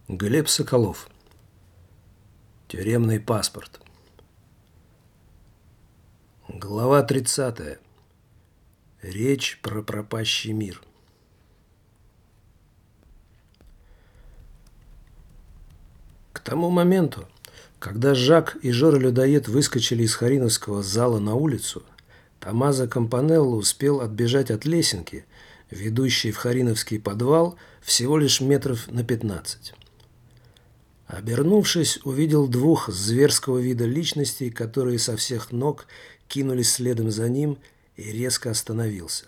Глеб Соколов. Тюремный паспорт. Глава 30. Речь про пропащий мир. К тому моменту, когда Жак и Жора-людоед выскочили из Хариновского зала на улицу, Томмазо Кампанелло успел отбежать от лесенки, ведущей в Хариновский подвал, всего лишь метров на 15. Обернувшись, увидел двух зверского вида личностей, которые со всех ног кинулись следом за ним, и резко остановился.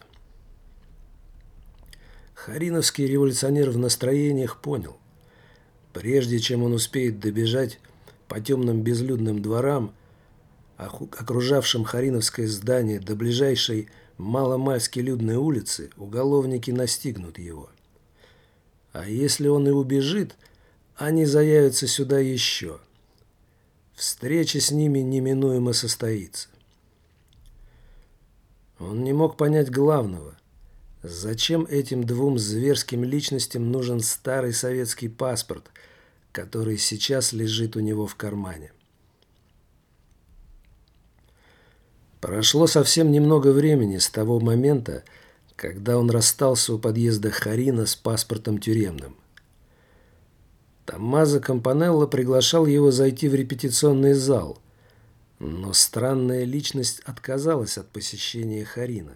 Хариновский революционер в настроениях понял: прежде чем он успеет добежать по темным безлюдным дворам, окружавшим Хариновское здание, до ближайшей маломальски людной улицы, уголовники настигнут его. А если он и убежит, они заявятся сюда еще. Встреча с ними неминуемо состоится. Он не мог понять главного: зачем этим двум зверским личностям нужен старый советский паспорт, который сейчас лежит у него в кармане. Прошло совсем немного времени с того момента, когда он расстался у подъезда Харина с паспортом тюремным. Томмазо Кампанелло приглашал его зайти в репетиционный зал, но странная личность отказалась от посещения Харина.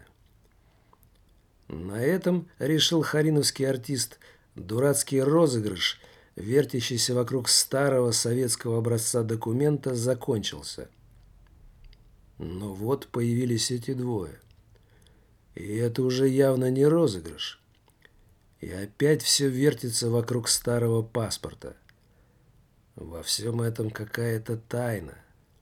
На этом, решил хариновский артист, дурацкий розыгрыш, вертящийся вокруг старого советского образца документа, закончился. Но вот появились эти двое. И это уже явно не розыгрыш. И опять все вертится вокруг старого паспорта. Во всем этом какая-то тайна.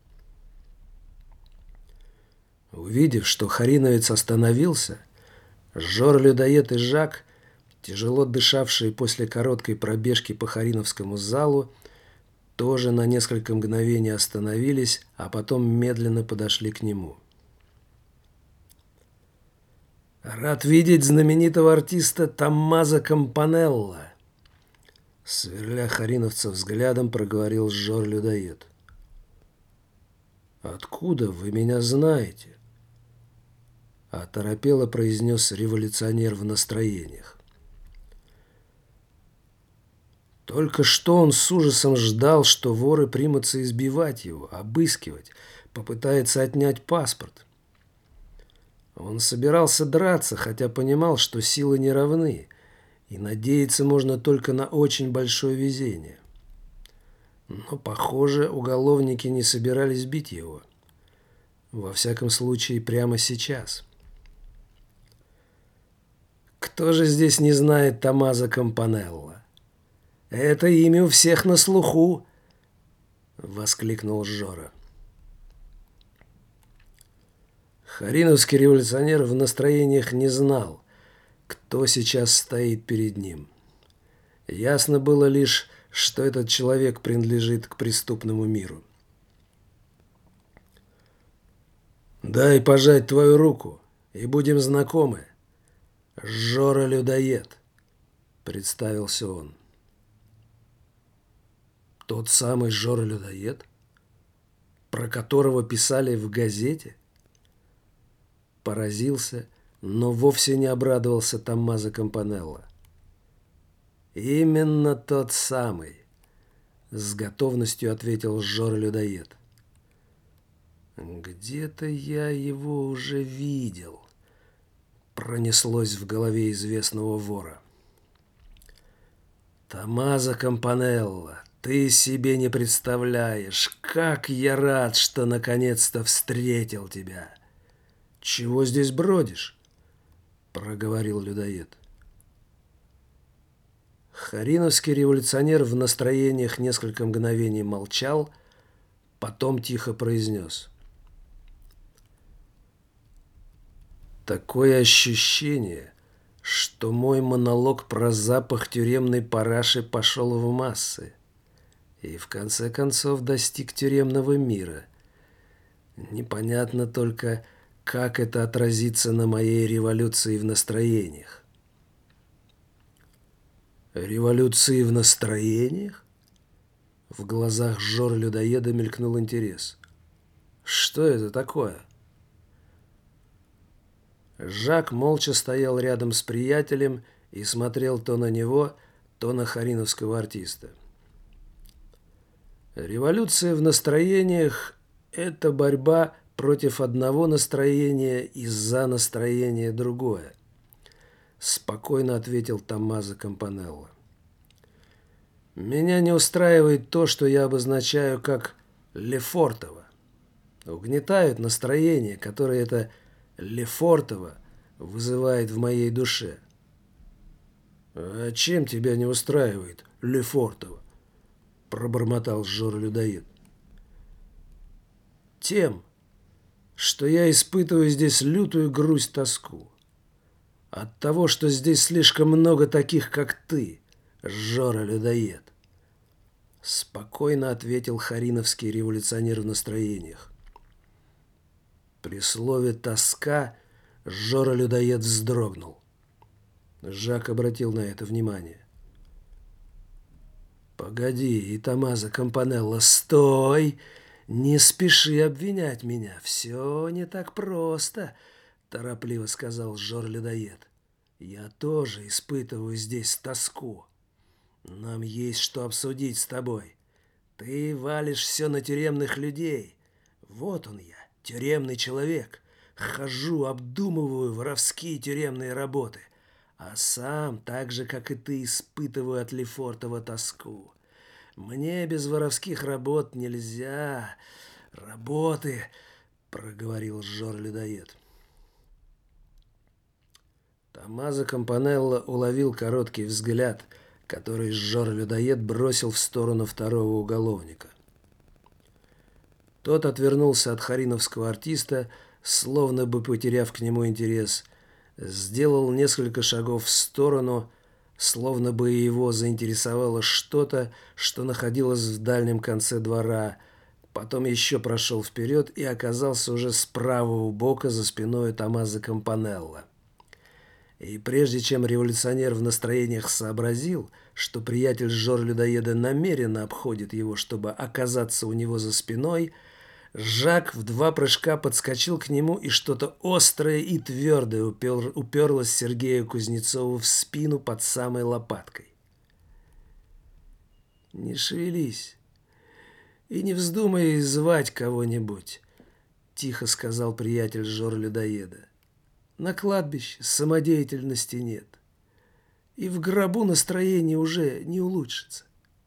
Увидев, что хариновец остановился, Жора-людоед и Жак, тяжело дышавшие после короткой пробежки по Хариновскому залу, тоже на несколько мгновений остановились, а потом медленно подошли к нему. «Рад видеть знаменитого артиста Томмазо Кампанелло», — сверля хариновца взглядом, проговорил Жора-людоед. «Откуда вы меня знаете?» — оторопело произнес революционер в настроениях. Только что он с ужасом ждал, что воры примутся избивать его, обыскивать, попытаются отнять паспорт. Он собирался драться, хотя понимал, что силы не равны, и надеяться можно только на очень большое везение. Но, похоже, уголовники не собирались бить его. Во всяком случае, прямо сейчас. Кто же здесь не знает Томмазо Кампанелло? Это имя у всех на слуху, воскликнул Жора. Хариновский революционер в настроениях не знал, кто сейчас стоит перед ним. Ясно было лишь, что этот человек принадлежит к преступному миру. «Дай пожать твою руку, и будем знакомы. Жора-людоед», — представился он. Тот самый Жора-людоед, про которого писали в газете? Поразился, но вовсе не обрадовался Томмазо Кампанелло. «Именно тот самый», — с готовностью ответил Жора-людоед. «Где-то я его уже видел», — пронеслось в голове известного вора. «Томмазо Кампанелло, ты себе не представляешь, как я рад, что наконец-то встретил тебя». «Чего здесь бродишь?» — проговорил людоед. Хариновский революционер в настроениях несколько мгновений молчал, потом тихо произнес: «Такое ощущение, что мой монолог про запах тюремной параши пошел в массы и в конце концов достиг тюремного мира. Непонятно только, как это отразится на моей революции в настроениях». Революции в настроениях? В глазах Жора-людоеда мелькнул интерес. Что это такое? Жак молча стоял рядом с приятелем и смотрел то на него, то на хариновского артиста. Революция в настроениях – это борьба против одного настроения и за настроение другое, спокойно ответил Томмазо Кампанелло. Меня не устраивает то, что я обозначаю как Лефортово. Угнетают настроение, которое это Лефортово вызывает в моей душе. А чем тебя не устраивает Лефортово? Пробормотал Жора-людоед. Тем, что я испытываю здесь лютую грусть, тоску. От того, что здесь слишком много таких, как ты, Жора-людоед. Спокойно ответил хариновский революционер в настроениях. При слове «тоска» Жора-людоед вздрогнул. Жак обратил на это внимание. «Погоди, Томмазо Кампанелло, стой! Не спеши обвинять меня. Все не так просто», — торопливо сказал Жора-людоед. «Я тоже испытываю здесь тоску. Нам есть что обсудить с тобой. Ты валишь все на тюремных людей. Вот он я, тюремный человек. Хожу, обдумываю воровские тюремные работы. А сам, так же, как и ты, испытываю от Лефортово тоску. Мне без воровских работ нельзя. Работы, проговорил Жора-людоед. Томмазо Кампанелло уловил короткий взгляд, который Жора-людоед бросил в сторону второго уголовника. Тот отвернулся от хариновского артиста, словно бы потеряв к нему интерес, сделал несколько шагов в сторону, словно бы его заинтересовало что-то, что находилось в дальнем конце двора, потом еще прошел вперед и оказался уже с правого бока за спиной Томмазо Кампанелло. И прежде чем революционер в настроениях сообразил, что приятель Жора-людоеда намеренно обходит его, чтобы оказаться у него за спиной, Жак в 2 прыжка подскочил к нему, и что-то острое и твердое уперлось Сергею Кузнецову в спину под самой лопаткой. «Не шевелись и не вздумай звать кого-нибудь», — тихо сказал приятель Жора-людоеда. «На кладбище самодеятельности нет, и в гробу настроение уже не улучшится».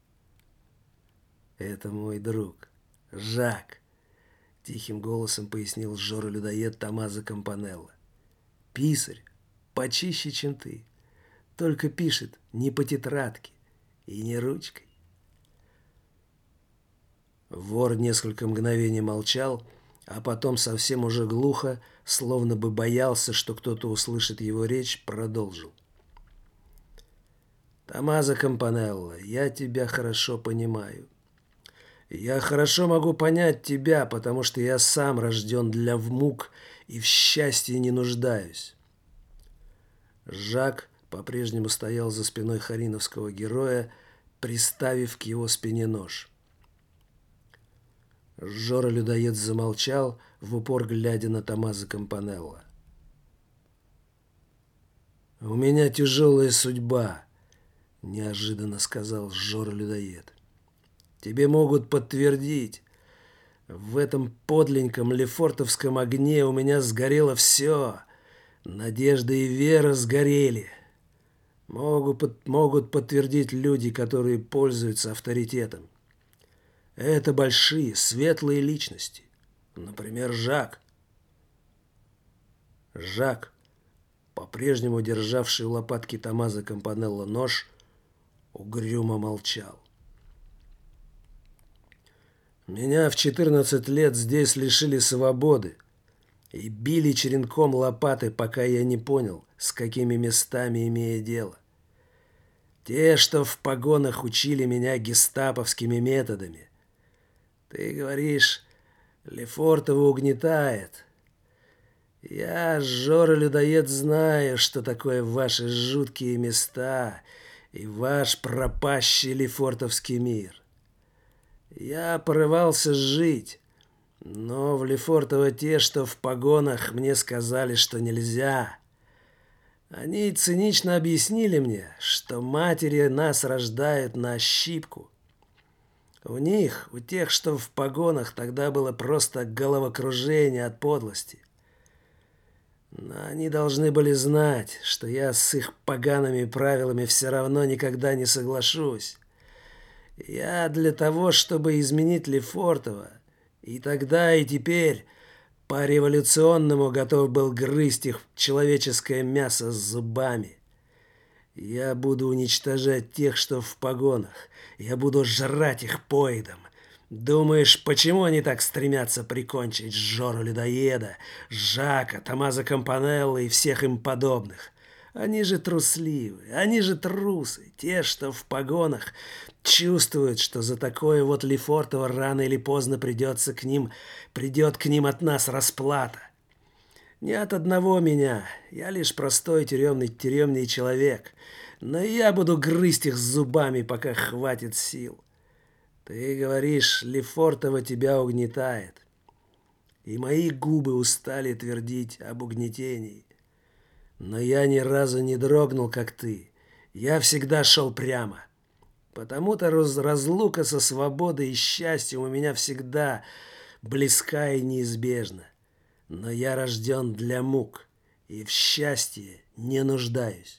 «Это мой друг, Жак», — тихим голосом пояснил Жора-людоед Томмазо Кампанелло. «Писарь почище, чем ты, только пишет не по тетрадке и не ручкой». Вор несколько мгновений молчал, а потом совсем уже глухо, словно бы боялся, что кто-то услышит его речь, продолжил. «Томмазо Кампанелло, я тебя хорошо понимаю. Я хорошо могу понять тебя, потому что я сам рожден для мук и в счастье не нуждаюсь». Жак по-прежнему стоял за спиной хариновского героя, приставив к его спине нож. Жора-людоед замолчал, в упор глядя на Томмазо Кампанелло. «У меня тяжелая судьба», — неожиданно сказал Жора-людоед. «Тебе могут подтвердить. В этом подленьком лефортовском огне у меня сгорело все. Надежда и вера сгорели. Могут подтвердить люди, которые пользуются авторитетом. Это большие, светлые личности. Например, Жак». Жак, по-прежнему державший у лопатки Томмазо Кампанелло нож, угрюмо молчал. «Меня в 14 лет здесь лишили свободы и били черенком лопаты, пока я не понял, с какими местами имею дело. Те, что в погонах учили меня гестаповскими методами. Ты говоришь, Лефортово угнетает. Я, Жора-людоед, знаю, что такое ваши жуткие места и ваш пропащий лефортовский мир. Я порывался жить, но в Лефортово те, что в погонах, мне сказали, что нельзя. Они цинично объяснили мне, что матери нас рождают на ощипку. У них, у тех, что в погонах, тогда было просто головокружение от подлости. Но они должны были знать, что я с их погаными правилами все равно никогда не соглашусь. Я для того, чтобы изменить Лефортово, и тогда, и теперь по-революционному готов был грызть их человеческое мясо с зубами. Я буду уничтожать тех, что в погонах. Я буду жрать их поедом. Думаешь, почему они так стремятся прикончить Жору-людоеда, Жака, Томмазо Кампанелло и всех им подобных? Они же трусливы, они же трусы. Те, что в погонах, чувствуют, что за такое вот Лефортово рано или поздно придет к ним от нас расплата. Не от одного меня, я лишь простой тюремный человек, но я буду грызть их зубами, пока хватит сил. Ты говоришь, Лефортово тебя угнетает, и мои губы устали твердить об угнетении. Но я ни разу не дрогнул, как ты. Я всегда шел прямо. Потому-то разлука со свободой и счастьем у меня всегда близка и неизбежна. Но я рожден для мук и в счастье не нуждаюсь.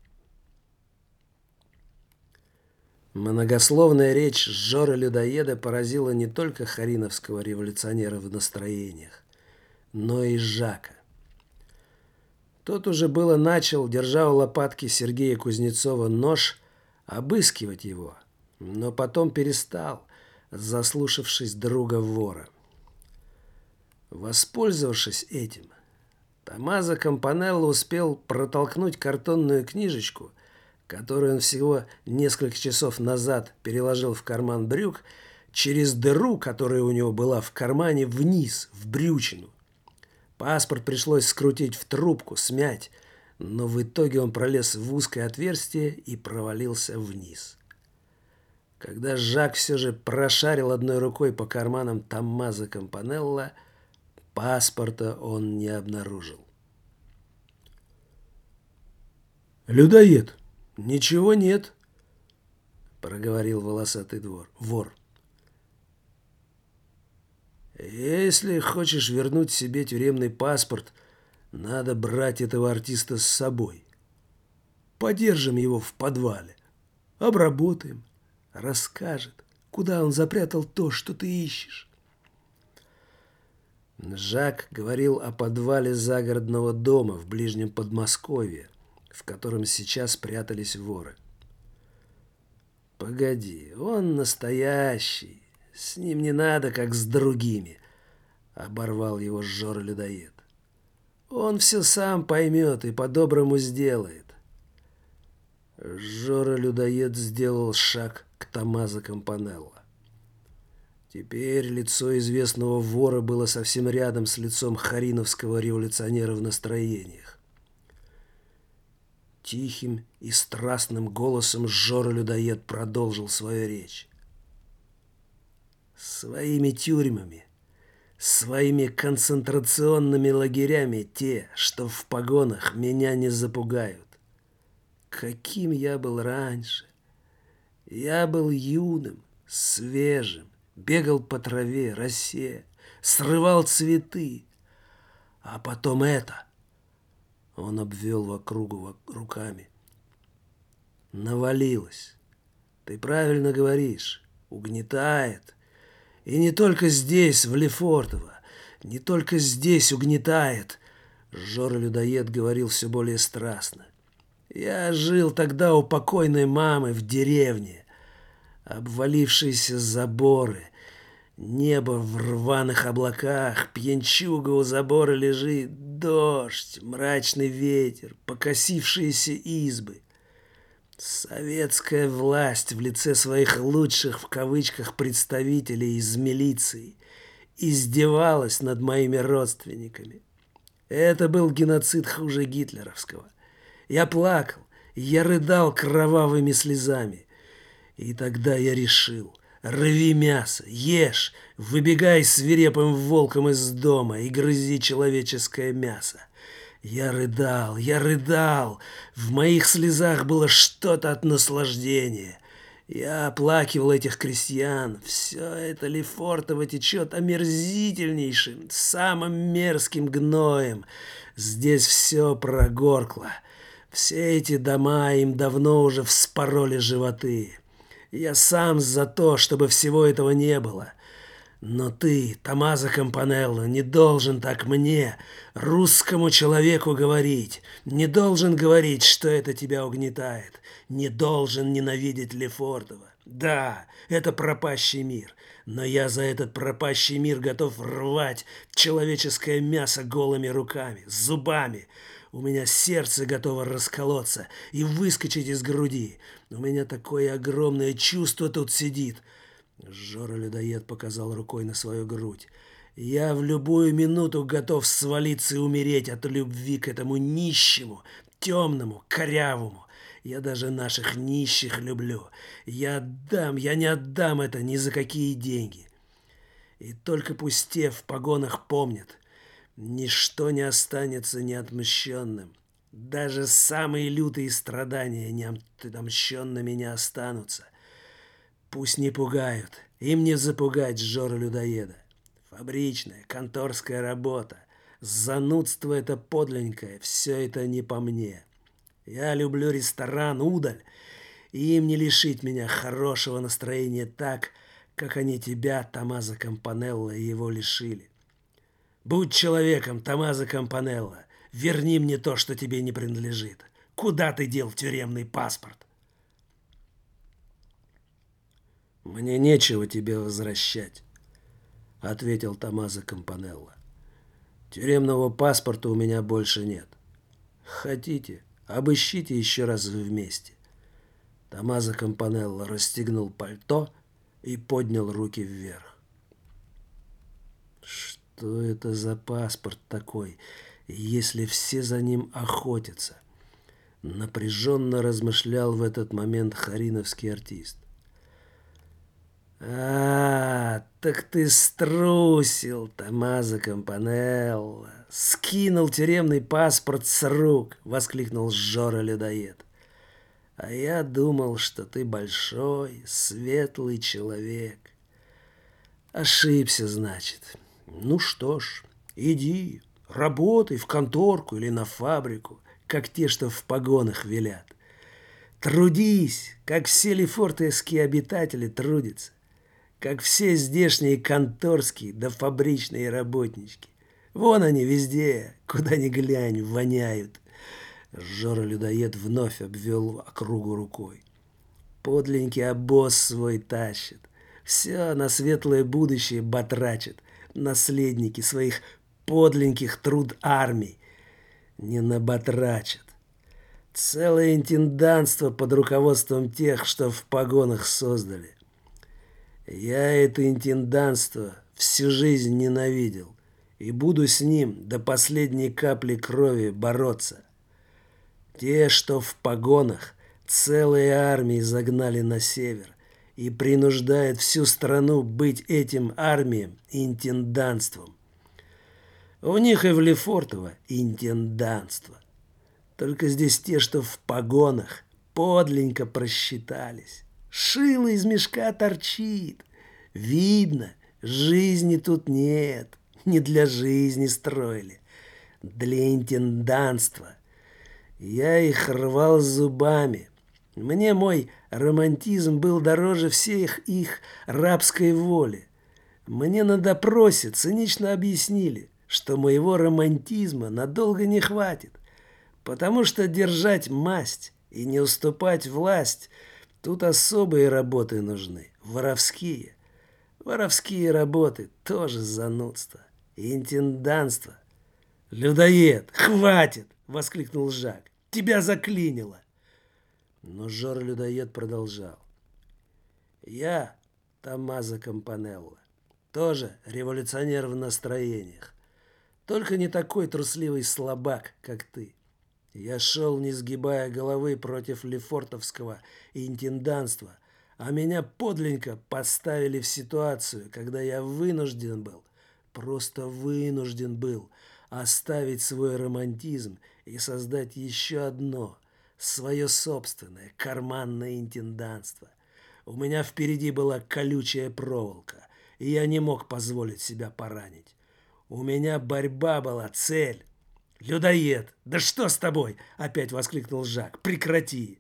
Многословная речь Жоры-людоеда поразила не только хариновского революционера в настроениях, но и Жака. Тот уже было начал, держа у лопатки Сергея Кузнецова нож, обыскивать его, но потом перестал, заслушавшись друга-вора. Воспользовавшись этим, Томмазо Кампанелло успел протолкнуть картонную книжечку, которую он всего несколько часов назад переложил в карман брюк, через дыру, которая у него была в кармане, вниз, в брючину. Паспорт пришлось скрутить в трубку, смять, но в итоге он пролез в узкое отверстие и провалился вниз. Когда Жак все же прошарил одной рукой по карманам Томмазо Кампанелло, паспорта он не обнаружил. «Людоед, ничего нет», — проговорил волосатый вор. «Если хочешь вернуть себе тюремный паспорт, надо брать этого артиста с собой. Подержим его в подвале, обработаем, расскажет, куда он запрятал то, что ты ищешь». Жак говорил о подвале загородного дома в ближнем Подмосковье, в котором сейчас прятались воры. «Погоди, он настоящий, с ним не надо, как с другими», — оборвал его Жора-людоед. «Он все сам поймет и по-доброму сделает». Жора-людоед сделал шаг к Томмазо Кампанелло. Теперь лицо известного вора было совсем рядом с лицом хариновского революционера в настроениях. Тихим и страстным голосом Жора-людоед продолжил свою речь. «Своими тюрьмами, своими концентрационными лагерями те, что в погонах, меня не запугают. Каким я был раньше! Я был юным, свежим, бегал по траве, росе, срывал цветы. А потом это...» Он обвел вокруг руками. «Навалилось. Ты правильно говоришь. Угнетает. И не только здесь, в Лефортово. Не только здесь угнетает». Жора-людоед говорил все более страстно. «Я жил тогда у покойной мамы в деревне. Обвалившиеся заборы, небо в рваных облаках, пьянчуга у забора лежит, дождь, мрачный ветер, покосившиеся избы. Советская власть в лице своих лучших в кавычках представителей из милиции издевалась над моими родственниками. Это был геноцид хуже гитлеровского. Я плакал Я рыдал кровавыми слезами. И тогда я решил: рви мясо, ешь, выбегай свирепым волком из дома и грызи человеческое мясо. Я рыдал, в моих слезах было что-то от наслаждения. Я оплакивал этих крестьян. Все это Лефортово течет омерзительнейшим, самым мерзким гноем. Здесь все прогоркло. Все эти дома им давно уже вспороли животы. Я сам за то, чтобы всего этого не было. Но ты, Томмазо Кампанелло, не должен так мне, русскому человеку, говорить. Не должен говорить, что это тебя угнетает. Не должен ненавидеть Лефортово. Да, это пропащий мир. Но я за этот пропащий мир готов рвать человеческое мясо голыми руками, зубами. У меня сердце готово расколоться и выскочить из груди. У меня такое огромное чувство тут сидит. Жора-людоед показал рукой на свою грудь. Я в любую минуту готов свалиться и умереть от любви к этому нищему, темному, корявому. Я даже наших нищих люблю. Я не отдам это ни за какие деньги. И только пусть те в погонах помнят: ничто не останется неотмщенным. Даже самые лютые страдания неотмщенными не останутся. Пусть не пугают, им не запугать Жора-людоеда. Фабричная, конторская работа, занудство это подлинное, все это не по мне. Я люблю ресторан, удаль, и им не лишить меня хорошего настроения так, как они тебя, Томмазо Кампанелло, его лишили. Будь человеком, Томмазо Кампанелло, верни мне то, что тебе не принадлежит. Куда ты дел тюремный паспорт? «Мне нечего тебе возвращать», — ответил Томмазо Кампанелло. «Тюремного паспорта у меня больше нет. Хотите, обыщите еще раз вместе». Томмазо Кампанелло расстегнул пальто и поднял руки вверх. «Что это за паспорт такой, если все за ним охотятся?» Напряженно размышлял в этот момент хариновский артист. Так ты струсил, Томмазо Кампанелло. Скинул тюремный паспорт с рук», — воскликнул Жора-людоед. «А я думал, что ты большой, светлый человек. Ошибся, значит. Ну что ж, иди, работай в конторку или на фабрику, как те, что в погонах велят. Трудись, как все лефортовские обитатели трудятся, как все здешние конторские да фабричные работнички. Вон они везде, куда ни глянь, воняют». Жора-людоед вновь обвел округу рукой. «Подленький обоз свой тащит. Все на светлое будущее батрачит. Наследники своих подленьких труд армий не набатрачат. Целое интендантство под руководством тех, что в погонах создали. Я это интендантство всю жизнь ненавидел и буду с ним до последней капли крови бороться. Те, что в погонах, целые армии загнали на север и принуждают всю страну быть этим армиям интендантством. У них и в Лефортово интендантство. Только здесь те, что в погонах, подленько просчитались. Шило из мешка торчит. Видно, жизни тут нет. Не для жизни строили, для интендантства. Я их рвал зубами. Мне мой романтизм был дороже всех их рабской воли. Мне на допросе цинично объяснили, что моего романтизма надолго не хватит, потому что держать масть и не уступать власть — тут особые работы нужны, воровские. Воровские работы тоже занудство. Интендантство. «Людоед, хватит!» — воскликнул Жак. «Тебя заклинило!» Но Жора-людоед продолжал. «Я, Томмазо Кампанелло, тоже революционер в настроениях. Только не такой трусливый слабак, как ты. Я шел, не сгибая головы, против лефортовского интендантства, а меня подлинно поставили в ситуацию, когда я вынужден был, просто вынужден был оставить свой романтизм и создать еще одно, свое собственное карманное интендантство. У меня впереди была колючая проволока, и я не мог позволить себя поранить. У меня борьба была, цель. «Людоед! Да что с тобой?» — опять воскликнул Жак. «Прекрати!»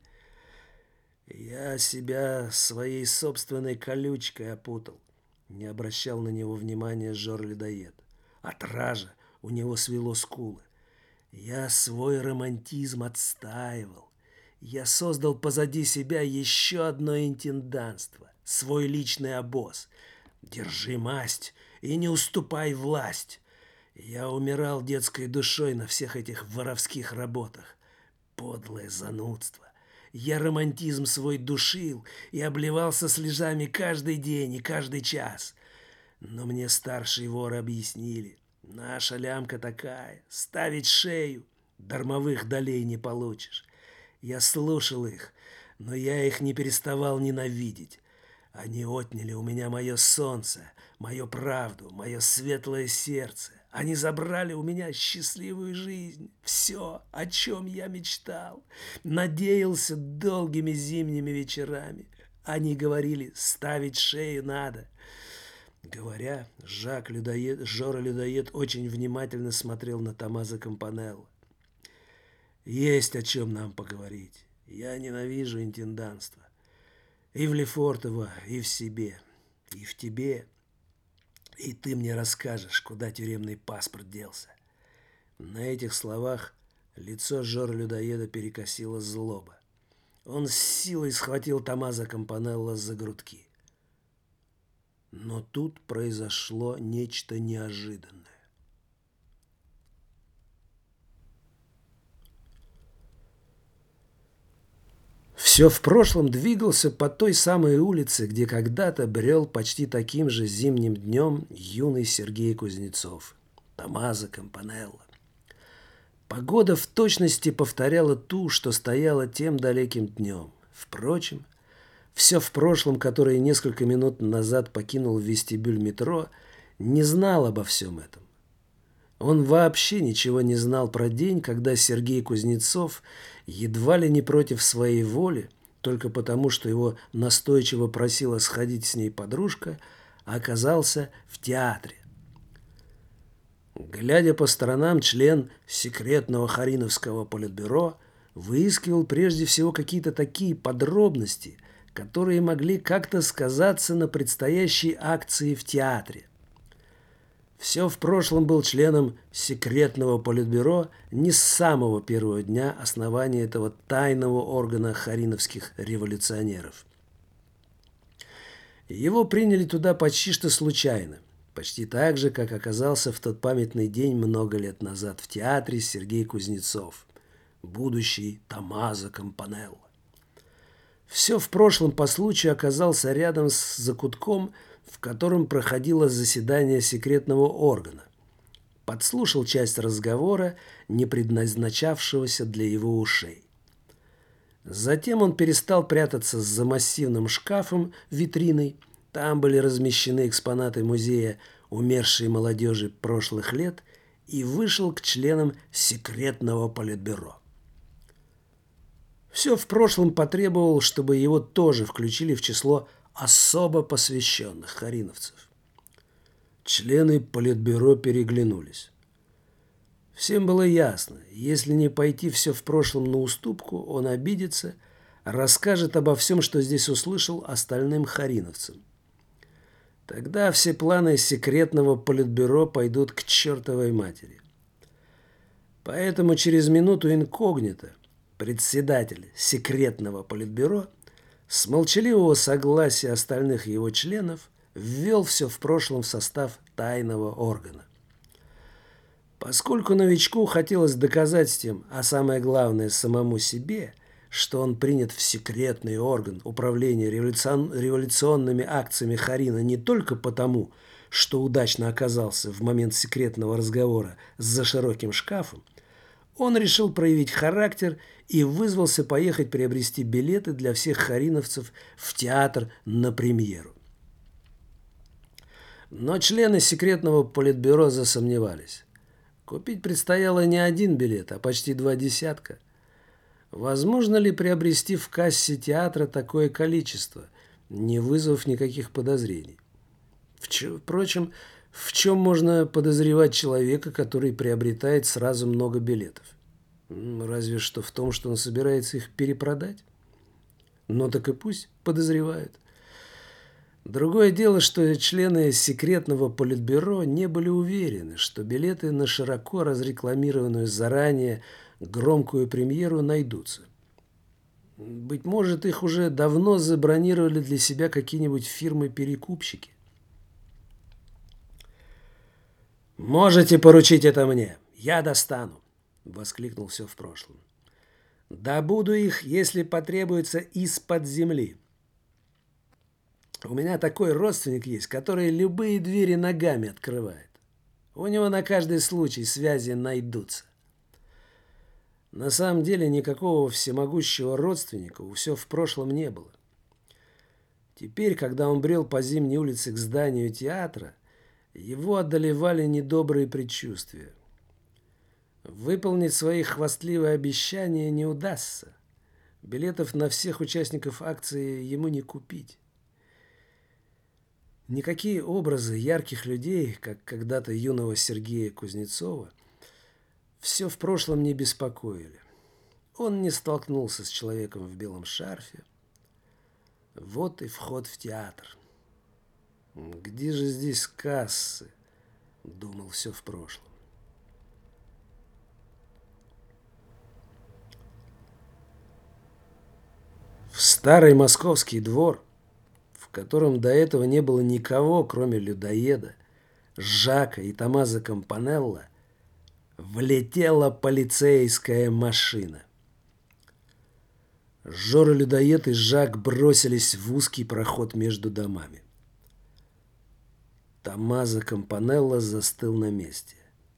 Я себя своей собственной колючкой опутал. Не обращал на него внимания Жор-людоед. От ража у него свело скулы. Я свой романтизм отстаивал. Я создал позади себя еще одно интендантство, свой личный обоз. Держи масть и не уступай власть. Я умирал детской душой на всех этих воровских работах. Подлое занудство. Я романтизм свой душил и обливался слезами каждый день и каждый час. Но мне старшие воры объяснили. Наша лямка такая. Ставить шею. Дармовых долей не получишь. Я слушал их, но я их не переставал ненавидеть. Они отняли у меня мое солнце, мою правду, мое светлое сердце. Они забрали у меня счастливую жизнь, все, о чем я мечтал, надеялся долгими зимними вечерами. Они говорили, ставить шею надо. Говоря, Жора-людоед очень внимательно смотрел на Томмазо Кампанелло. Есть о чем нам поговорить. Я ненавижу интендантство. И в Лефортово, и в себе, и в тебе. И ты мне расскажешь, куда тюремный паспорт делся. На этих словах лицо Жора-людоеда перекосило злоба. Он с силой схватил Томмазо Кампанелло за грудки. Но тут произошло нечто неожиданное. Все в прошлом двигался по той самой улице, где когда-то брел почти таким же зимним днем юный Сергей Кузнецов, Томмазо Кампанелло. Погода в точности повторяла ту, что стояла тем далеким днем. Впрочем, все в прошлом, которое несколько минут назад покинул вестибюль метро, не знал обо всем этом. Он вообще ничего не знал про день, когда Сергей Кузнецов, едва ли не против своей воли, только потому, что его настойчиво просила сходить с ней подружка, оказался в театре. Глядя по сторонам, член секретного Хариновского политбюро выискивал прежде всего какие-то такие подробности, которые могли как-то сказаться на предстоящей акции в театре. Все в прошлом был членом секретного политбюро не с самого первого дня основания этого тайного органа хариновских революционеров. Его приняли туда почти что случайно, почти так же, как оказался в тот памятный день много лет назад в театре Сергей Кузнецов, будущий Томмазо Кампанелло. Все в прошлом по случаю оказался рядом с закутком, в котором проходило заседание секретного органа. Подслушал часть разговора, не предназначавшегося для его ушей. Затем он перестал прятаться за массивным шкафом, витриной. Там были размещены экспонаты музея умершей молодежи прошлых лет и вышел к членам секретного политбюро. Все в прошлом потребовал, чтобы его тоже включили в число особо посвященных хариновцев. Члены политбюро переглянулись. Всем было ясно, если не пойти все в прошлом на уступку, он обидится, расскажет обо всем, что здесь услышал, остальным хариновцам. Тогда все планы секретного политбюро пойдут к чертовой матери. Поэтому через минуту инкогнито председатель секретного политбюро с молчаливого согласия остальных его членов ввел все в прошлом в состав тайного органа. Поскольку новичку хотелось доказать тем, а самое главное самому себе, что он принят в секретный орган управления революционными акциями Харина не только потому, что удачно оказался в момент секретного разговора за широким шкафом, Он решил проявить характер и вызвался поехать приобрести билеты для всех хариновцев в театр на премьеру. Но члены секретного политбюро засомневались. Купить предстояло не один билет, а почти 2 десятка. Возможно ли приобрести в кассе театра такое количество, не вызвав никаких подозрений? Впрочем, в чем можно подозревать человека, который приобретает сразу много билетов? Разве что в том, что он собирается их перепродать. Но так и пусть подозревают. Другое дело, что члены секретного политбюро не были уверены, что билеты на широко разрекламированную заранее громкую премьеру найдутся. Быть может, их уже давно забронировали для себя какие-нибудь фирмы-перекупщики. «Можете поручить это мне, я достану», — воскликнул все в прошлом. «Добуду их, если потребуется, из-под земли. У меня такой родственник есть, который любые двери ногами открывает. У него на каждый случай связи найдутся». На самом деле никакого всемогущего родственника у все в прошлом не было. Теперь, когда он брел по зимней улице к зданию театра, его одолевали недобрые предчувствия. Выполнить свои хвастливые обещания не удастся. Билетов на всех участников акции ему не купить. Никакие образы ярких людей, как когда-то юного Сергея Кузнецова, все в прошлом не беспокоили. Он не столкнулся с человеком в белом шарфе. Вот и вход в театр. «Где же здесь кассы?» — думал все в прошлом. В старый московский двор, в котором до этого не было никого, кроме людоеда, Жака и Томмазо Кампанелло, влетела полицейская машина. Жора-людоед и Жак бросились в узкий проход между домами. Томмазо Кампанелло застыл на месте.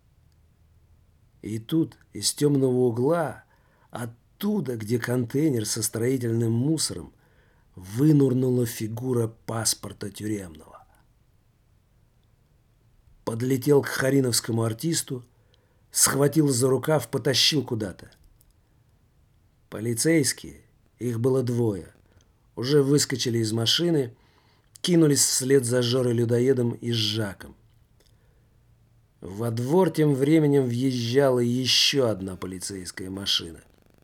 И тут, из темного угла, оттуда, где контейнер со строительным мусором, вынурнула фигура паспорта тюремного. Подлетел к хариновскому артисту, схватил за рукав, потащил куда-то. Полицейские, их было 2, уже выскочили из машины, кинулись вслед за Жорой-людоедом и Жаком. Во двор тем временем въезжала еще одна полицейская машина.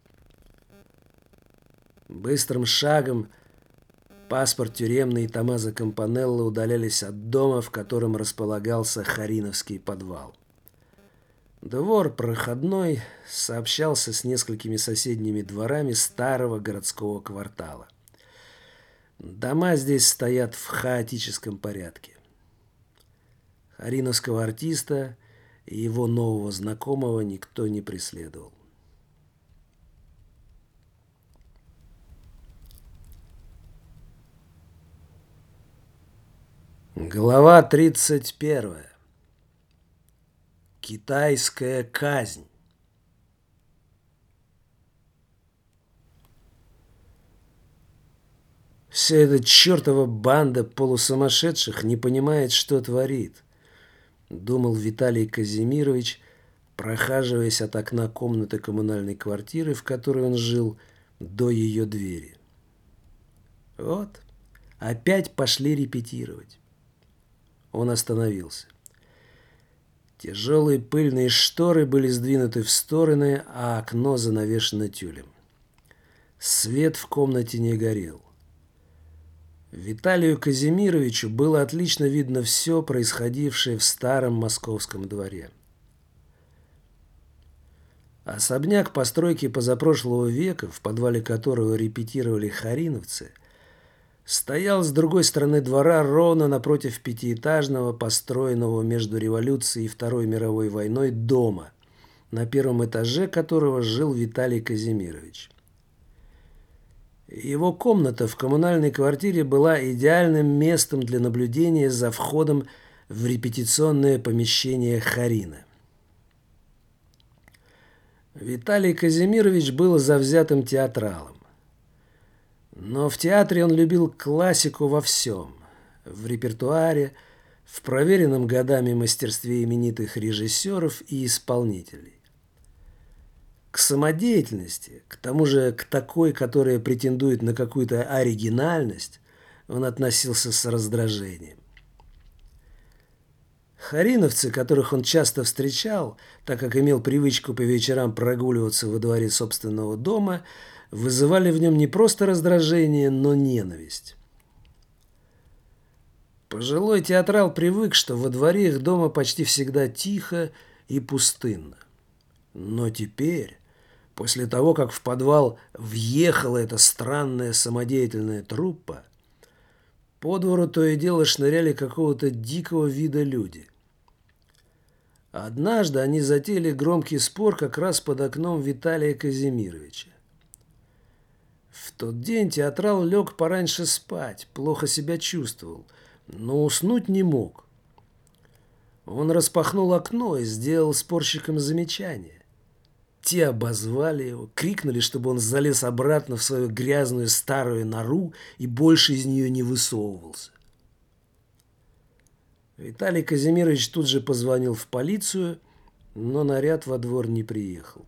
Быстрым шагом паспорт тюремный и Томмазо Кампанелло удалялись от дома, в котором располагался хариновский подвал. Двор проходной сообщался с несколькими соседними дворами старого городского квартала. Дома здесь стоят в хаотическом порядке. Хариновского артиста и его нового знакомого никто не преследовал. Глава 31. Китайская казнь. Вся эта чертова банда полусумасшедших не понимает, что творит, думал Виталий Казимирович, прохаживаясь от окна комнаты коммунальной квартиры, в которой он жил, до ее двери. Вот, опять пошли репетировать. Он остановился. Тяжелые пыльные шторы были сдвинуты в стороны, а окно занавешено тюлем. Свет в комнате не горел. Виталию Казимировичу было отлично видно все происходившее в старом московском дворе. Особняк постройки позапрошлого века, в подвале которого репетировали хариновцы, стоял с другой стороны двора ровно напротив пятиэтажного, построенного между революцией и Второй мировой войной дома, на первом этаже которого жил Виталий Казимирович. Его комната в коммунальной квартире была идеальным местом для наблюдения за входом в репетиционное помещение Харина. Виталий Казимирович был завзятым театралом. Но в театре он любил классику во всем. В репертуаре, в проверенном годами мастерстве именитых режиссеров и исполнителей. К самодеятельности, к тому же к такой, которая претендует на какую-то оригинальность, он относился с раздражением. Хариновцы, которых он часто встречал, так как имел привычку по вечерам прогуливаться во дворе собственного дома, вызывали в нем не просто раздражение, но ненависть. Пожилой театрал привык, что во дворе их дома почти всегда тихо и пустынно. Но теперь, после того, как в подвал въехала эта странная самодеятельная труппа, по двору то и дело шныряли какого-то дикого вида люди. Однажды они затеяли громкий спор как раз под окном Виталия Казимировича. В тот день театрал лег пораньше спать, плохо себя чувствовал, но уснуть не мог. Он распахнул окно и сделал спорщикам замечание. Те обозвали его, крикнули, чтобы он залез обратно в свою грязную старую нору и больше из нее не высовывался. Виталий Казимирович тут же позвонил в полицию, но наряд во двор не приехал.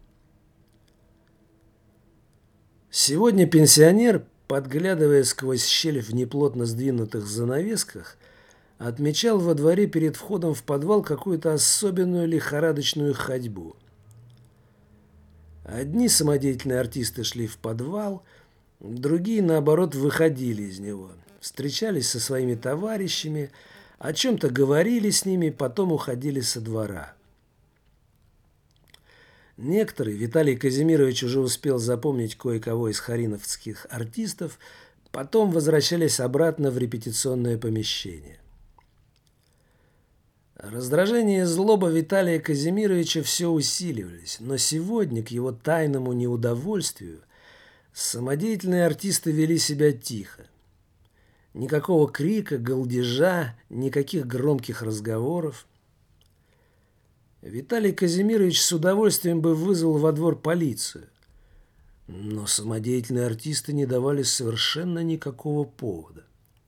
Сегодня пенсионер, подглядывая сквозь щель в неплотно сдвинутых занавесках, отмечал во дворе перед входом в подвал какую-то особенную лихорадочную ходьбу. Одни самодеятельные артисты шли в подвал, другие, наоборот, выходили из него, встречались со своими товарищами, о чем-то говорили с ними, потом уходили со двора. Некоторые, Виталий Казимирович уже успел запомнить кое-кого из хариновских артистов, потом возвращались обратно в репетиционное помещение. Раздражение и злоба Виталия Казимировича все усиливались, но сегодня, к его тайному неудовольствию, самодеятельные артисты вели себя тихо. Никакого крика, галдежа, никаких громких разговоров. Виталий Казимирович с удовольствием бы вызвал во двор полицию, но самодеятельные артисты не давали совершенно никакого повода.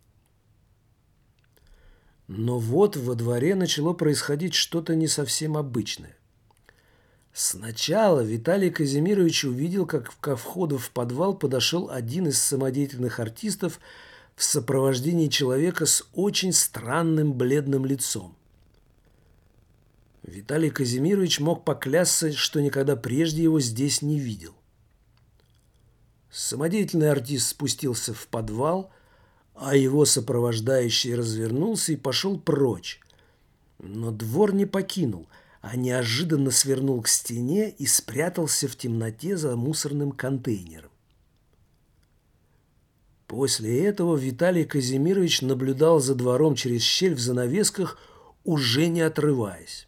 Но вот во дворе начало происходить что-то не совсем обычное. Сначала Виталий Казимирович увидел, как ко входу в подвал подошел один из самодеятельных артистов в сопровождении человека с очень странным бледным лицом. Виталий Казимирович мог поклясться, что никогда прежде его здесь не видел. Самодеятельный артист спустился в подвал, а его сопровождающий развернулся и пошел прочь. Но двор не покинул, а неожиданно свернул к стене и спрятался в темноте за мусорным контейнером. После этого Виталий Казимирович наблюдал за двором через щель в занавесках, уже не отрываясь.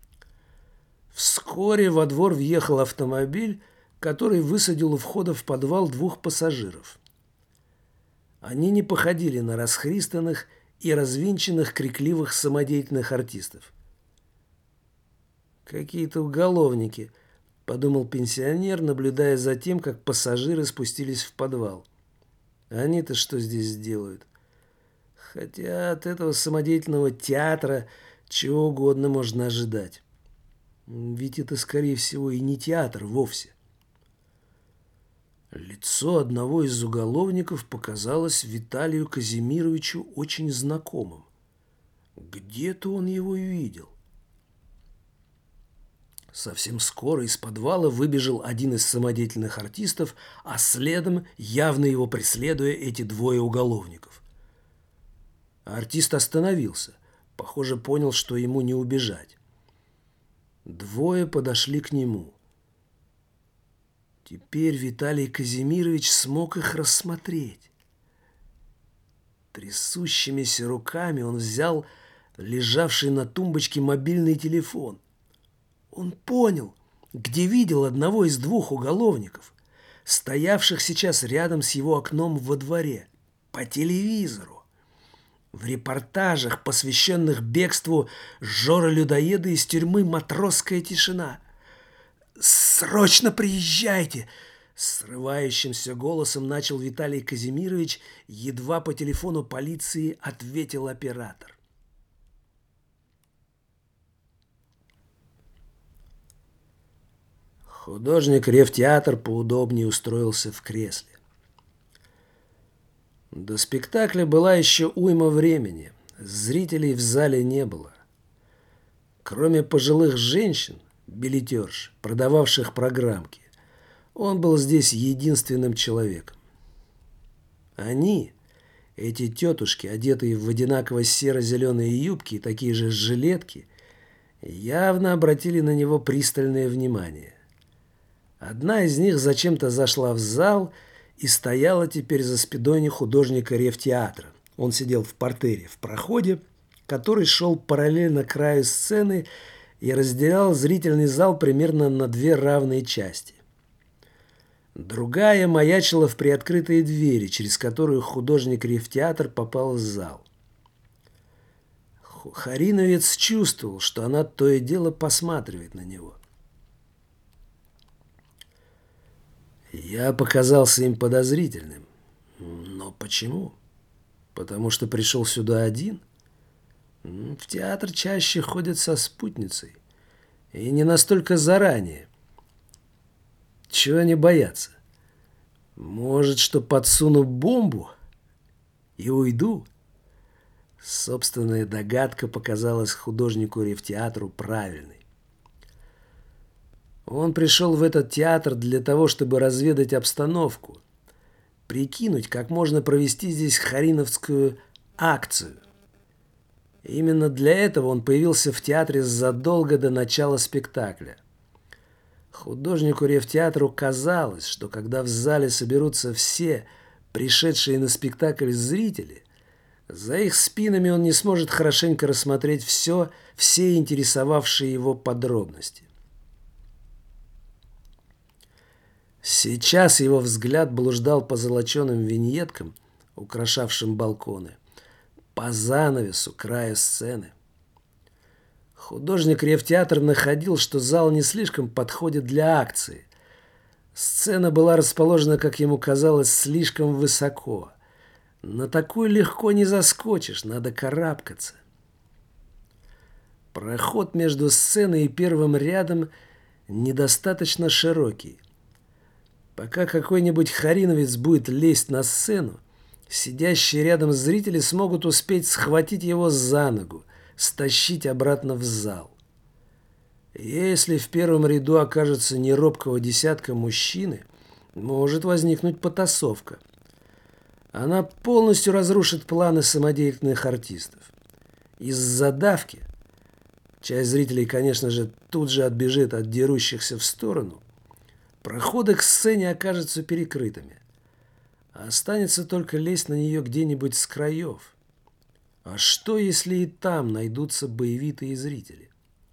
Вскоре во двор въехал автомобиль, который высадил у входа в подвал двух пассажиров. Они не походили на расхристанных и развинченных крикливых самодеятельных артистов. «Какие-то уголовники», – подумал пенсионер, наблюдая за тем, как пассажиры спустились в подвал. «Они-то что здесь делают? Хотя от этого самодеятельного театра чего угодно можно ожидать. Ведь это, скорее всего, и не театр вовсе». Лицо одного из уголовников показалось Виталию Казимировичу очень знакомым. Где-то он его видел. Совсем скоро из подвала выбежал один из самодеятельных артистов, а следом, явно его преследуя, эти двое уголовников. Артист остановился. Похоже, понял, что ему не убежать. Двое подошли к нему. Теперь Виталий Казимирович смог их рассмотреть. Трясущимися руками он взял лежавший на тумбочке мобильный телефон. Он понял, где видел одного из двух уголовников, стоявших сейчас рядом с его окном во дворе, по телевизору. В репортажах, посвященных бегству Жора-людоеда из тюрьмы «Матросская тишина». «Срочно приезжайте!» Срывающимся голосом начал Виталий Казимирович, едва по телефону полиции ответил оператор. Художник Ревтеатр поудобнее устроился в кресле. До спектакля была еще уйма времени. Зрителей в зале не было. Кроме пожилых женщин, билетерш, продававших программки, он был здесь единственным человеком. Они, эти тетушки, одетые в одинаково серо-зеленые юбки и такие же жилетки, явно обратили на него пристальное внимание. Одна из них зачем-то зашла в зал и стояла теперь за спиной художника Ревтеатра. Он сидел в партере, в проходе, который шел параллельно краю сцены и разделял зрительный зал примерно на две равные части. Другая маячила в приоткрытые двери, через которую художник Ревтеатр попал в зал. Хариновец чувствовал, что она то и дело посматривает на него. Я показался им подозрительным. Но почему? Потому что пришел сюда один? В театр чаще ходят со спутницей. И не настолько заранее. Чего они боятся? Может, что подсуну бомбу и уйду? Собственная догадка показалась художнику Ревтеатру правильной. Он пришел в этот театр для того, чтобы разведать обстановку, прикинуть, как можно провести здесь хариновскую акцию. Именно для этого он появился в театре задолго до начала спектакля. Художнику Ревтеатру казалось, что когда в зале соберутся все пришедшие на спектакль зрители, за их спинами он не сможет хорошенько рассмотреть все интересовавшие его подробности. Сейчас его взгляд блуждал по золоченым виньеткам, украшавшим балконы, по занавесу края сцены. Художник Ревтеатр находил, что зал не слишком подходит для акции. Сцена была расположена, как ему казалось, слишком высоко. На такую легко не заскочишь, надо карабкаться. Проход между сценой и первым рядом недостаточно широкий. Пока какой-нибудь хариновец будет лезть на сцену, сидящие рядом зрители смогут успеть схватить его за ногу, стащить обратно в зал. Если в первом ряду окажется неробкого десятка мужчины, может возникнуть потасовка. Она полностью разрушит планы самодеятельных артистов. Из-за давки часть зрителей, конечно же, тут же отбежит от дерущихся в сторону. Проходы к сцене окажутся перекрытыми. Останется только лезть на нее где-нибудь с краев. А что, если и там найдутся боевитые зрители?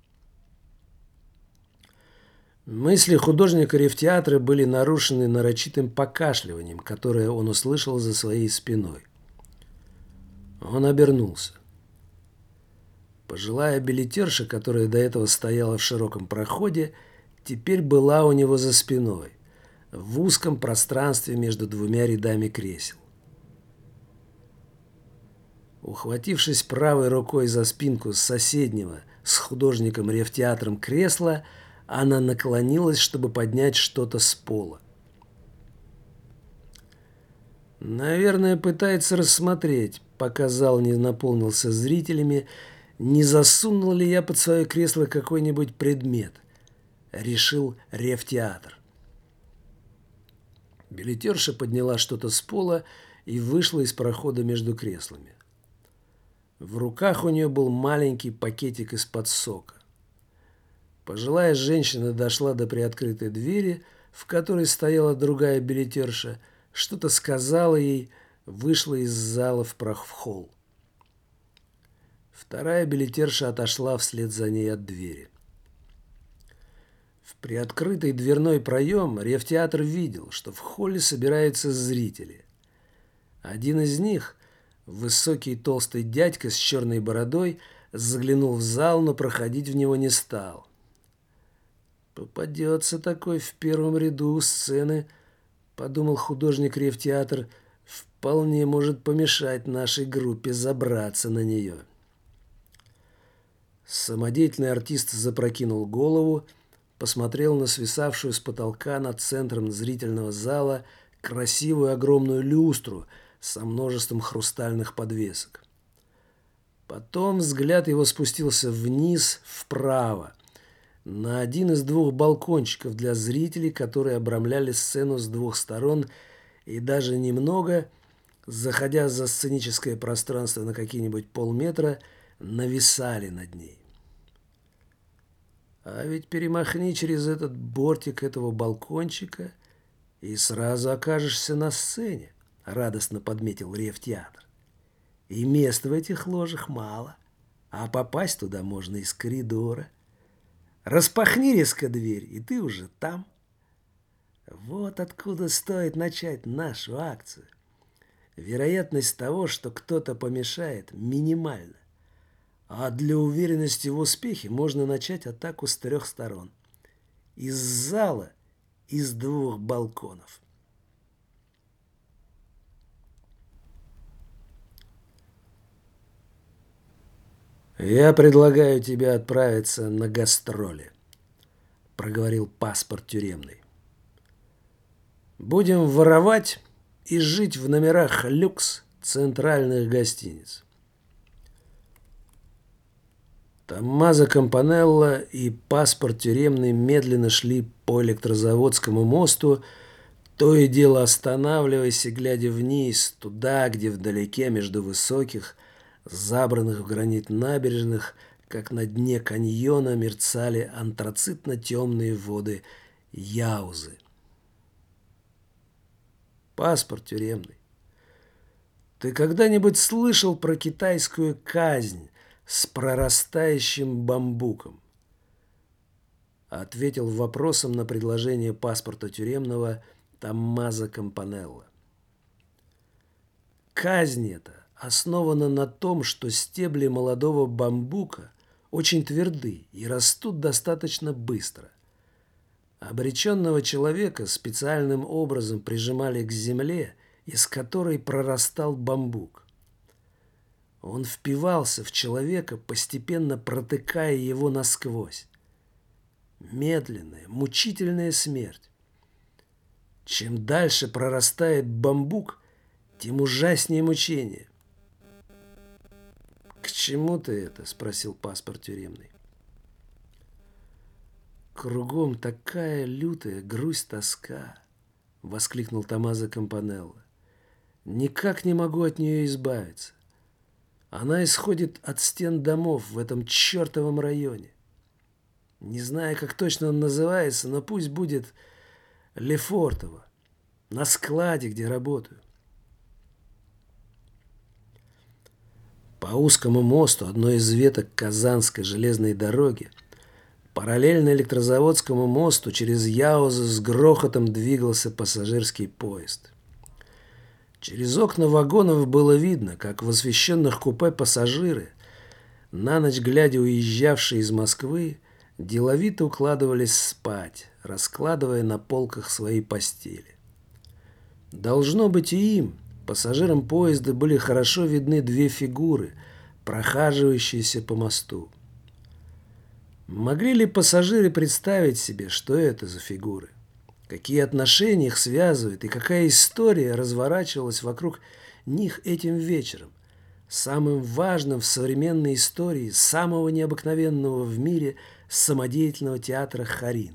Мысли художника Ревтеатра были нарушены нарочитым покашливанием, которое он услышал за своей спиной. Он обернулся. Пожилая билетерша, которая до этого стояла в широком проходе, теперь была у него за спиной, в узком пространстве между двумя рядами кресел. Ухватившись правой рукой за спинку соседнего с художником Ревтеатром кресла, она наклонилась, чтобы поднять что-то с пола. Наверное, пытается рассмотреть, пока зал не наполнился зрителями, не засунул ли я под свое кресло какой-нибудь предмет, решил Ревтеатр. Билетерша подняла что-то с пола и вышла из прохода между креслами. В руках у нее был маленький пакетик из-под сока. Пожилая женщина дошла до приоткрытой двери, в которой стояла другая билетерша, что-то сказала ей, вышла из зала в холл. Вторая билетерша отошла вслед за ней от двери. В приоткрытый дверной проем Ревтеатр видел, что в холле собираются зрители. Один из них, высокий толстый дядька с черной бородой, заглянул в зал, но проходить в него не стал. Попадется такой в первом ряду у сцены, подумал художник Ревтеатр, вполне может помешать нашей группе забраться на нее. Самодеятельный артист запрокинул голову, посмотрел на свисавшую с потолка над центром зрительного зала красивую огромную люстру со множеством хрустальных подвесок. Потом взгляд его спустился вниз, вправо, на один из двух балкончиков для зрителей, которые обрамляли сцену с двух сторон и даже немного, заходя за сценическое пространство на какие-нибудь полметра, нависали над ней. А ведь перемахни через этот бортик этого балкончика и сразу окажешься на сцене, радостно подметил Ревтеатр. И мест в этих ложах мало, а попасть туда можно из коридора. Распахни резко дверь, и ты уже там. Вот откуда стоит начать нашу акцию. Вероятность того, что кто-то помешает, минимальна. А для уверенности в успехе можно начать атаку с 3 сторон. Из зала, из 2 балконов. «Я предлагаю тебе отправиться на гастроли», — проговорил паспорт тюремный. «Будем воровать и жить в номерах люкс центральных гостиниц». Томмазо Кампанелло и паспорт тюремный медленно шли по Электрозаводскому мосту, то и дело останавливаясь и глядя вниз, туда, где вдалеке между высоких, забранных в гранит набережных, как на дне каньона, мерцали антрацитно-темные воды Яузы. Паспорт тюремный. Ты когда-нибудь слышал про китайскую казнь с прорастающим бамбуком? Ответил вопросом на предложение паспорта тюремного Томмазо Кампанелло. Казнь эта основана на том, что стебли молодого бамбука очень тверды и растут достаточно быстро. Обреченного человека специальным образом прижимали к земле, из которой прорастал бамбук. Он впивался в человека, постепенно протыкая его насквозь. Медленная, мучительная смерть. Чем дальше прорастает бамбук, тем ужаснее мучение. «К чему ты это?» – спросил паспорт тюремный. «Кругом такая лютая грусть, тоска!» – воскликнул Томмазо Кампанелло. «Никак не могу от нее избавиться. Она исходит от стен домов в этом чертовом районе. Не знаю, как точно он называется, но пусть будет Лефортово, на складе, где работаю. По узкому мосту одной из веток Казанской железной дороги, параллельно Электрозаводскому мосту, через Яузу с грохотом двигался пассажирский поезд. Через окна вагонов было видно, как в освещенных купе пассажиры, на ночь глядя уезжавшие из Москвы, деловито укладывались спать, раскладывая на полках свои постели. Должно быть, и им, пассажирам поезда, были хорошо видны 2 фигуры, прохаживающиеся по мосту. Могли ли пассажиры представить себе, что это за фигуры? Какие отношения их связывают и какая история разворачивалась вокруг них этим вечером, самым важным в современной истории самого необыкновенного в мире самодеятельного театра «Харин».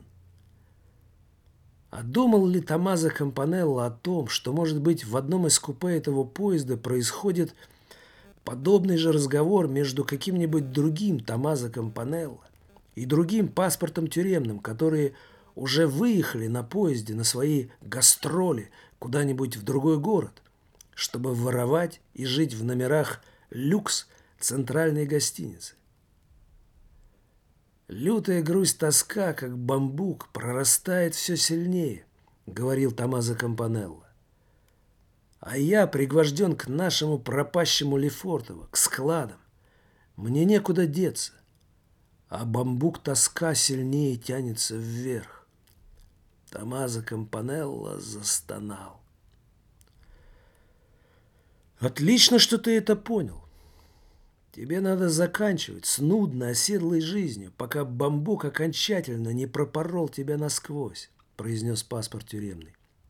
А думал ли Томмазо Кампанелло о том, что, может быть, в одном из купе этого поезда происходит подобный же разговор между каким-нибудь другим Томмазо Кампанелло и другим паспортом тюремным, которые уже выехали на поезде на свои гастроли куда-нибудь в другой город, чтобы воровать и жить в номерах люкс центральной гостиницы? «Лютая грусть, тоска, как бамбук, прорастает все сильнее», — говорил Томмазо Кампанелло. «А я пригвожден к нашему пропащему Лефортово, к складам. Мне некуда деться. а бамбук тоска сильнее тянется вверх. Томмазо Кампанелло застонал. Отлично, что ты это понял. Тебе надо заканчивать с нудной, оседлой жизнью, пока бамбук окончательно не пропорол тебя насквозь, произнес паспорт тюремный.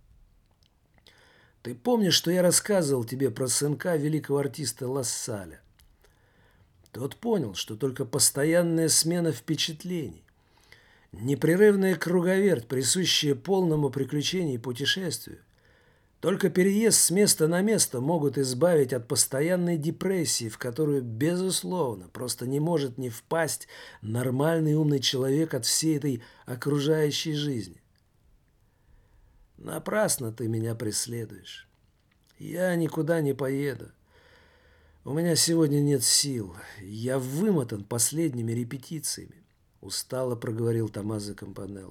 Ты помнишь, что я рассказывал тебе про сынка великого артиста Лассаля? Тот понял, что только постоянная смена впечатлений, непрерывная круговерть, присущая полному приключению и путешествию, только переезд с места на место могут избавить от постоянной депрессии, в которую, безусловно, просто не может не впасть нормальный умный человек от всей этой окружающей жизни. Напрасно ты меня преследуешь. Я никуда не поеду. У меня сегодня нет сил. Я вымотан последними репетициями, устало проговорил Томмазо Кампанелло.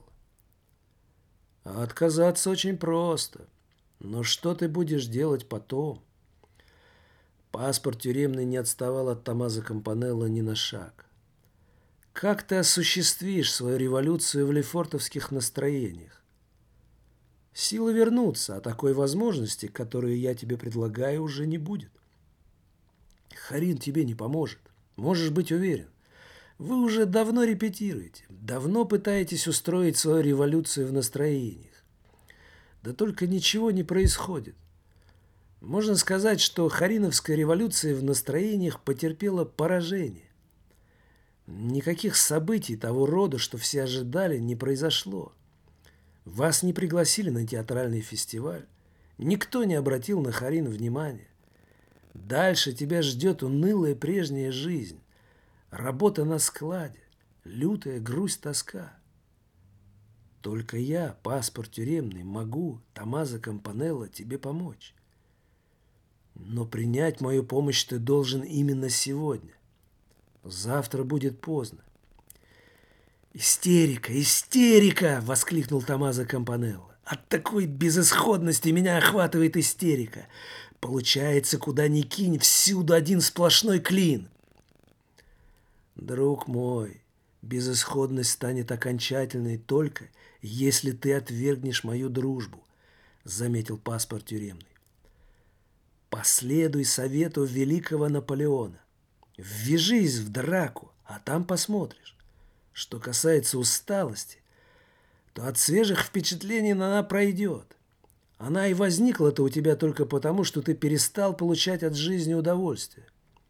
А отказаться очень просто. Но что ты будешь делать потом? Паспорт тюремный не отставал от Томмазо Кампанелло ни на шаг. Как ты осуществишь свою революцию в лефортовских настроениях? Силы вернуться, а такой возможности, которую я тебе предлагаю, уже не будет. Харин тебе не поможет. Можешь быть уверен. Вы уже давно репетируете, давно пытаетесь устроить свою революцию в настроениях. Да только ничего не происходит. Можно сказать, что Хариновская революция в настроениях потерпела поражение. Никаких событий того рода, что все ожидали, не произошло. Вас не пригласили на театральный фестиваль. Никто не обратил на Харин внимания. Дальше тебя ждет унылая прежняя жизнь. Работа на складе, лютая грусть, тоска. Только я, паспорт тюремный, могу, Томмазо Кампанелло, тебе помочь. Но принять мою помощь ты должен именно сегодня. Завтра будет поздно. «Истерика! Истерика!» — воскликнул Томмазо Кампанелло. «От такой безысходности меня охватывает истерика. Получается, куда ни кинь, всюду один сплошной клин». «Друг мой, безысходность станет окончательной только, если ты отвергнешь мою дружбу», — заметил паспорт тюремный. «Последуй совету великого Наполеона. Ввяжись в драку, а там посмотришь. Что касается усталости, то от свежих впечатлений она пройдет. Она и возникла-то у тебя только потому, что ты перестал получать от жизни удовольствие».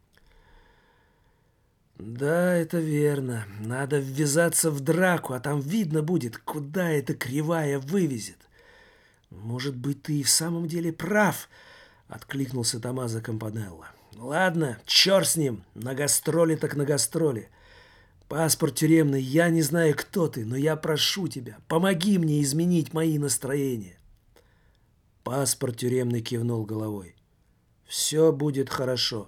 «Да, это верно. Надо ввязаться в драку, а там видно будет, куда эта кривая вывезет». «Может быть, ты и в самом деле прав», — откликнулся Томмазо Кампанелло. «Ладно, черт с ним, на гастроли так на гастроли. Паспорт тюремный, я не знаю, кто ты, но я прошу тебя, помоги мне изменить мои настроения». Паспорт тюремный кивнул головой. «Все будет хорошо».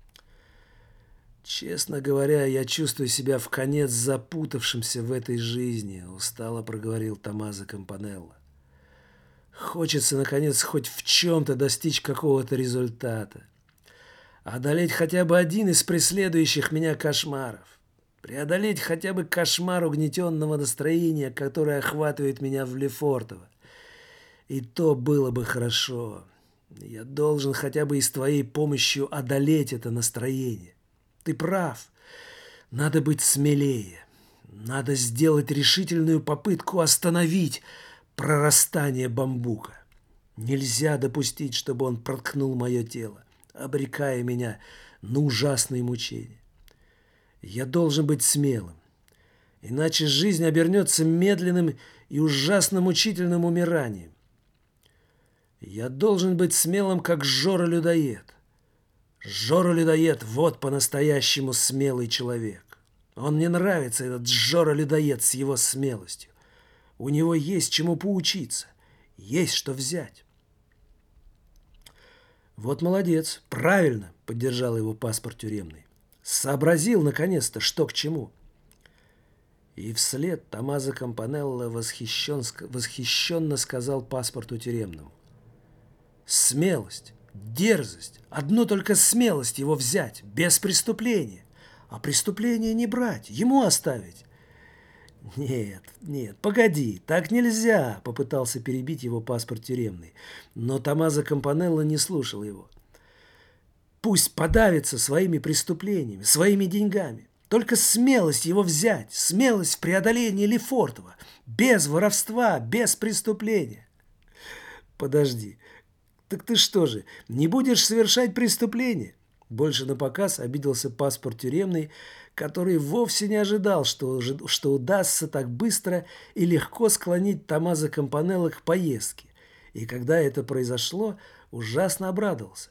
«Честно говоря, я чувствую себя вконец запутавшимся в этой жизни», — устало проговорил Томмазо Кампанелло. «Хочется, наконец, хоть в чем-то достичь какого-то результата. Одолеть хотя бы один из преследующих меня кошмаров. Преодолеть хотя бы кошмар угнетенного настроения, которое охватывает меня в Лефортово. И то было бы хорошо. Я должен хотя бы и с твоей помощью одолеть это настроение. Ты прав. Надо быть смелее. Надо сделать решительную попытку остановить прорастание бамбука. Нельзя допустить, чтобы он проткнул мое тело, обрекая меня на ужасные мучения. Я должен быть смелым. Иначе жизнь обернется медленным и ужасно мучительным умиранием. Я должен быть смелым, как Жора-людоед. Жора-людоед — вот по-настоящему смелый человек. Он мне нравится, этот Жора-людоед с его смелостью. У него есть чему поучиться, есть что взять. «Вот молодец, правильно», — поддержал его паспорт тюремный. «Сообразил, наконец-то, что к чему». И вслед Томмазо Кампанелло восхищенно сказал паспорту тюремному: «Смелость, дерзость, одну только смелость его взять, без преступления. а преступление не брать, ему оставить. «Нет, нет, погоди, так нельзя», — попытался перебить его паспорт тюремный. Но Томмазо Кампанелло не слушал его. «Пусть подавится своими преступлениями, своими деньгами. Только смелость его взять, смелость в преодолении Лефортово, без воровства, без преступления». «Подожди, так ты что же, не будешь совершать преступление?» Больше напоказ обиделся паспорт тюремный, который вовсе не ожидал, что удастся так быстро и легко склонить Томмазо Кампанелло к поездке. И когда это произошло, ужасно обрадовался.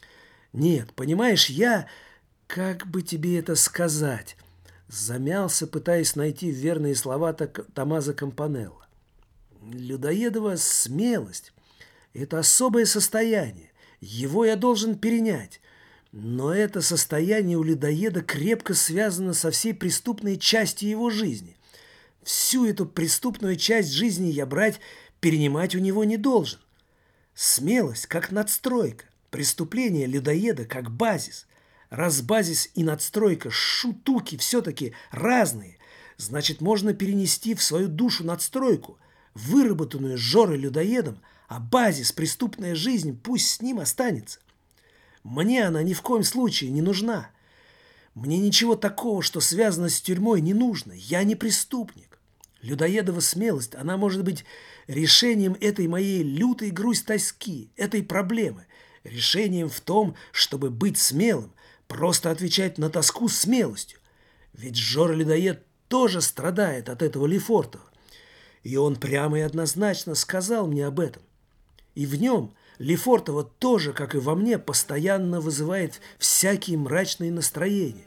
«Нет, понимаешь, я... Как бы тебе это сказать?» Замялся, пытаясь найти верные слова Томмазо Кампанелло. «Людоедова смелость – это особое состояние. Его я должен перенять. Но это состояние у людоеда крепко связано со всей преступной частью его жизни. Всю эту преступную часть жизни я перенимать у него не должен. Смелость как надстройка, преступление людоеда как базис. Раз базис и надстройка, штуки все-таки разные, значит, можно перенести в свою душу надстройку, выработанную Жорой людоедом, а базис, преступная жизнь, пусть с ним останется. Мне она ни в коем случае не нужна. Мне ничего такого, что связано с тюрьмой, не нужно. Я не преступник. Людоедова смелость, она может быть решением этой моей лютой грусть тоски, этой проблемы. Решением в том, чтобы быть смелым, просто отвечать на тоску смелостью. Ведь Жора-людоед тоже страдает от этого Лефортова. И он прямо и однозначно сказал мне об этом. И в нем Лефортово тоже, как и во мне, постоянно вызывает всякие мрачные настроения.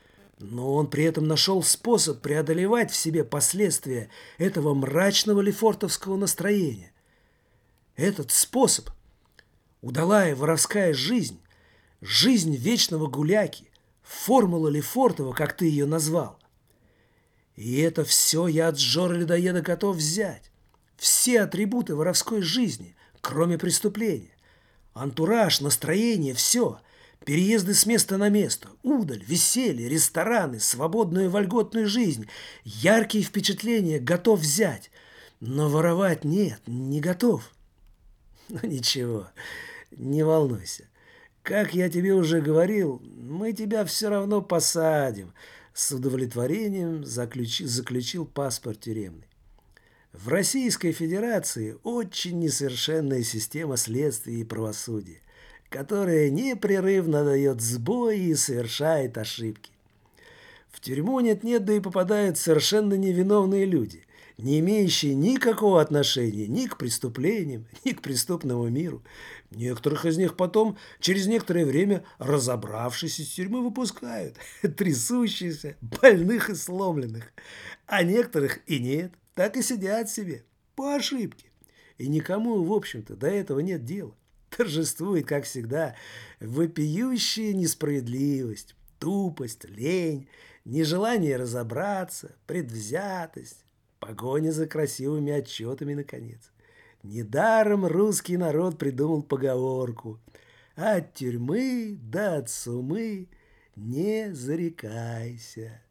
Но он при этом нашел способ преодолевать в себе последствия этого мрачного лефортовского настроения. Этот способ – удалая воровская жизнь, жизнь вечного гуляки, формула Лефортова, как ты ее назвал. И это все я от Жоры-людоеда готов взять. Все атрибуты воровской жизни, кроме преступления. Антураж, настроение, все. Переезды с места на место, удаль, веселье, рестораны, свободную и вольготную жизнь. Яркие впечатления готов взять. Но воровать нет, не готов. Ну ничего, не волнуйся. Как я тебе уже говорил, мы тебя все равно посадим. С удовлетворением заключил паспорт тюремный. В Российской Федерации очень несовершенная система следствия и правосудия, которая непрерывно дает сбои и совершает ошибки. В тюрьму нет-нет, да и попадают совершенно невиновные люди, не имеющие никакого отношения ни к преступлениям, ни к преступному миру. Некоторых из них потом, через некоторое время, разобравшись из тюрьмы, выпускают, трясущихся, больных и сломленных. А некоторых и нет, так и сидят себе, по ошибке. И никому, в общем-то, до этого нет дела. Торжествует, как всегда, вопиющая несправедливость, тупость, лень, нежелание разобраться, предвзятость, погоня за красивыми отчетами, наконец. Недаром русский народ придумал поговорку: «От тюрьмы да от сумы не зарекайся».